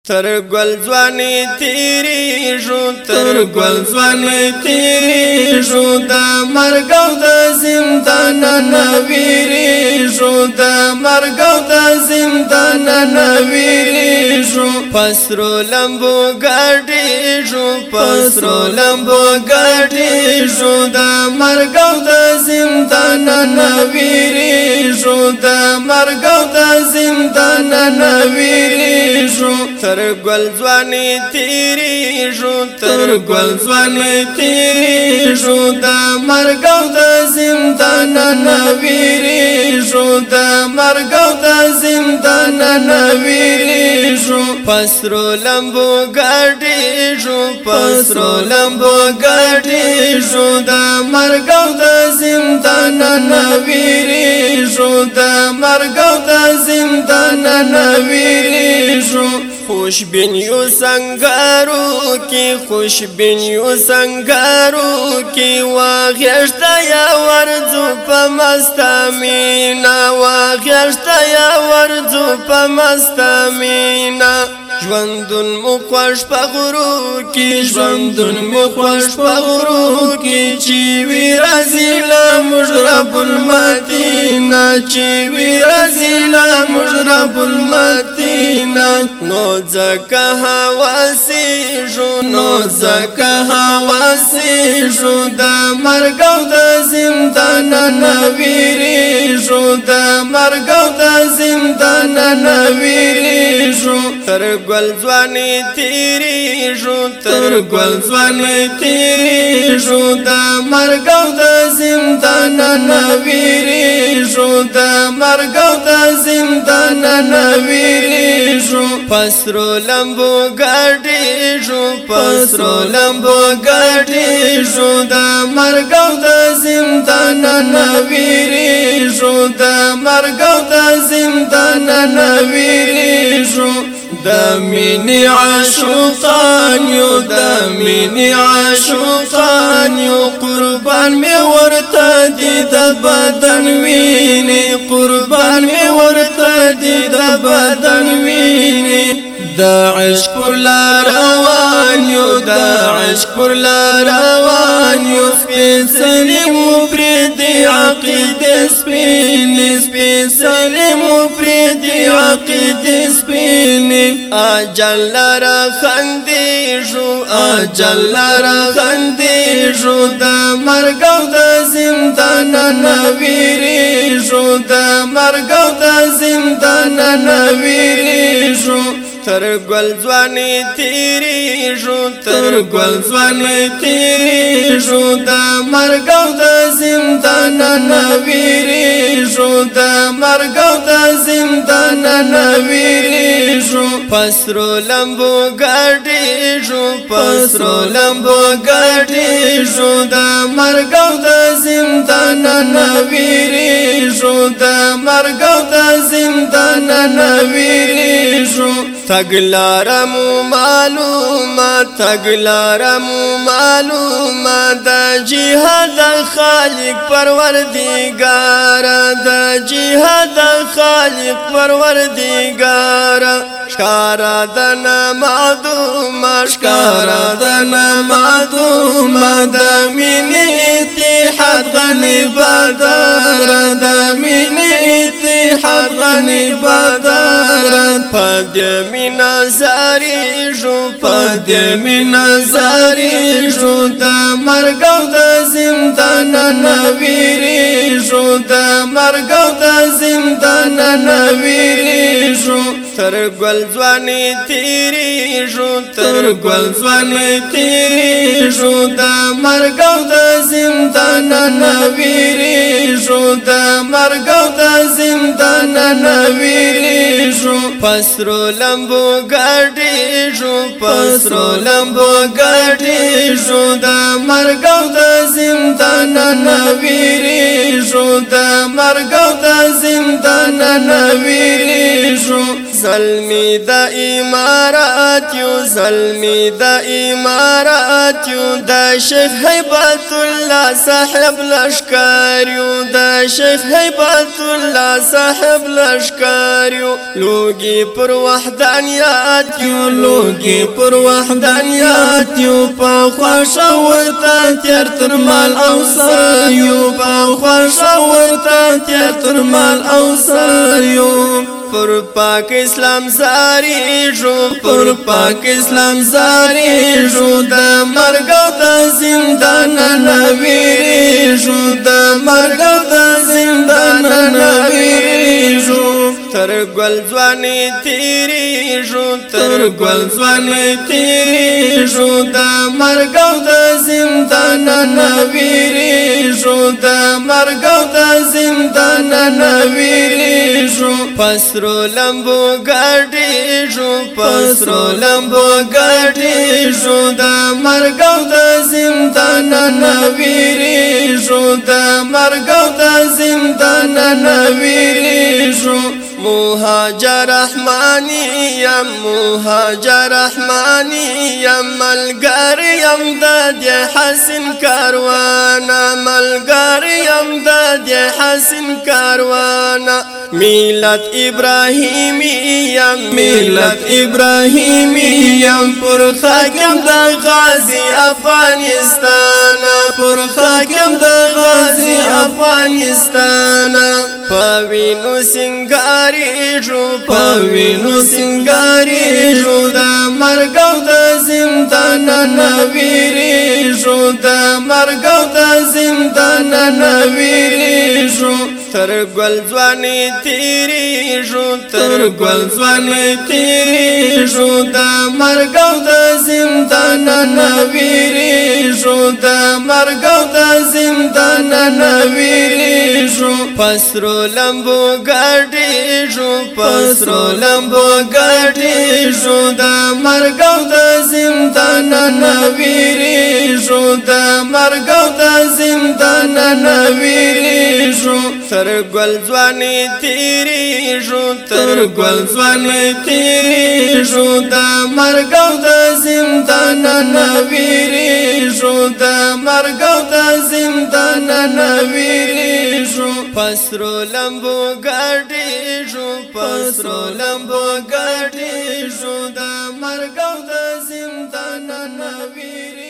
تر گل ځواني تیریږو تر گل ځواني تیریږو د مرګ او د زندان نه ویریږو د مرګ او د زندان نه ویریږو پسرو لمبو ګډیږو پسرو لمبو ګډیږو د مرګ او د زندان نه ویریږو د مرګ او د زندان نه ویریږو تر گل ځواني تیریږو تر گل ځواني تیریږو د مرګ او د زندان نه ویریږو د مرګ او د زندان نه ویریږو پسرو لمبو ګډیږو پسرو لمبو ګډیږو د مرګ او د زندان نه ویریږو د مرګ او د زندان نه ویریږو خوش بین یو سنگارو کی خوش بین یو سنگارو کی واغشتا یا ورزو پا مستامینا واغشتا یا ورزو پا مستامینا ژوندون مو خوش په غرو کې ژوندون مو خوش په غرو کې چې وی رازیلا مجرب المدینه چې وی رازیلا مجرب المدینه نو ځکه حواسی جو نو ځکه حواسی جو د مرګ او د زندان نه ویریږو د مرګ او د زندان نه ویریږو تر گل ځواني تیریږو تر گل ځواني تیریږو د مرګ او د زندان نه ویریږو د مرګ او د زندان نه ویریږو پسرو لمبو ګډیږو پسرو لمبو ګډیږو د مرګ او د زندان نه ویریږو د مرګ او د زندان نه ویریږو د مینې عاشقان یو د مینې عاشقان یو قربان می ورته دي د بدن ویني قربان می ورته دي د بدن ویني د عشق پر لار روان یو د عشق پر لار روان یو سپېڅلې مو پرېږدي عقیدې سپینې سپېڅلې مو پرېږدي عقیدې سپینې اجل لره خندېږو اجل لره خندېږو د مرګ او د زندان نه ویریږو د مرګ او د زندان نه ویریږو تر گل ځواني تیریږو تر گل ځواني تیریږو د مرګ او د زندان نه ویریږو د مرګ او د زندان نه ویریږو پسرو لمبو ګډیږو پسرو لمبو ګډیږو د مرګ او د زندان نه ویریږو د مرګ او د زندان نه ویریږو تګلارمو معلومه تګلارمو معلومه د جهاد خالق پروردگار د جهاد خالق پروردگار شکارا دنا معدومه شکارا دنا معدومه د مینې اتحاد غنی بدر د مینې اتحاد غنی بدر پد مینا زاریږو پد مینا زاریږو د مرګ او د زندان نه ویریږو د مرګ او د زندان نه ویریږو تر گل ځواني تیریږو تر گل ځواني تیریږو د مرګ او د زندان نه ویریږو د مرګ او د زندان نه ویریږو پسرو لمبو ګډیږو پسرو لمبو ګډیږو د مرګ او د زندان نه ویریږو د مرګ او د زندان نه ویریږو زلمی د امارات امارات یو زلمی د امارات یو د شیخ هیبت الله صاحب لشکر یو د شیخ هیبت الله صاحب لشکر یو لوګي پر وحدانیت یو لوګي پر وحدانیت یو په خوښ ورته تیر تر مال او سر یو په خوښ ورته تیر تر مال او سر یو پر پاک اسلام زاری جو پر پاک اسلام زاری جو د مرګ او د زندان نویری جو د مرګ او د زندان نویری جو تر ګل ځواني تیری جو تر ګل ځواني تیری جو د مرګ او د زندان نویری جو د مرګ او د زندان نویری جو پسرو لمبو ګاډي جو پسرو لمبو ګاډي جو د مرګ او د زندان نویری جو د مرګ او د زندان نویری جو مهاجر رحمانی یم مهاجر رحمانی یم ملګر یم د حسن کاروان ملګر یم د حسن کاروان میلت ابراهیمی یم میلت ابراهیمی یم پر خاکم د غازی افغانستان پر خاکم د غازی افغانستان پوینو سنگاری جو پوینو سنگاری جو د مرګ او د زندان نویری جو د مرګ او د زندان نویری جو تر ګل ځواني تیری جو تر ګل ځواني تیری جو د مرګ او د زندان نویری جو د مرګ او د زندان نویری جو پسرو لمبو ګاډي جو پسرو لمبو ګاډي جو د مرګ او د زندان نویری جو د مرګ او د زندان نویری جو تر ګل ځواني تیری جو تر ګل ځواني تیری جو د مرګ او د زندان نویری جو د مرګ او د زندان نویری جو پسرو لمبو ګاډي جو پسرو لمبو ګاډي جو د مرګ او د زندان نویری